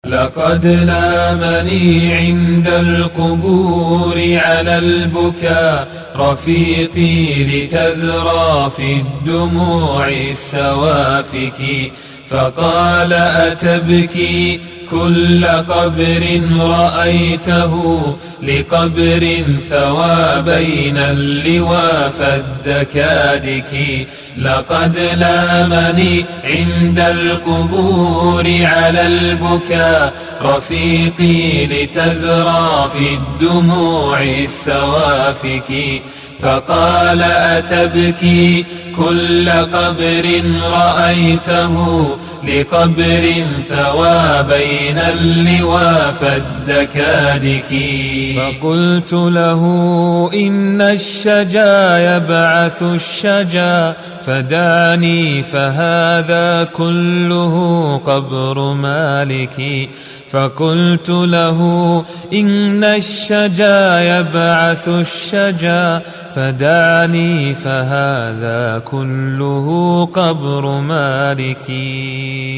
لقد لامني عند القبور على البكاء رفيقي لتذرى في الدموع السوافك، فقال أتبكي كل قبر رأيته لقبر ثوى بين اللواء فالدكادك. لقد لامني عند القبور على البكاء رفيقي لتذرى في الدموع السوافك، فقال أتبكي كل قبر رأيته لقبر ثوى بين اللواء فالدكادك. فقلت له إن الشجا يبعث الشجا فدعني فهذا كله قبر مالك. فقلت له إن الشجا يبعث الشجا فدعني فهذا كله قبر مالك.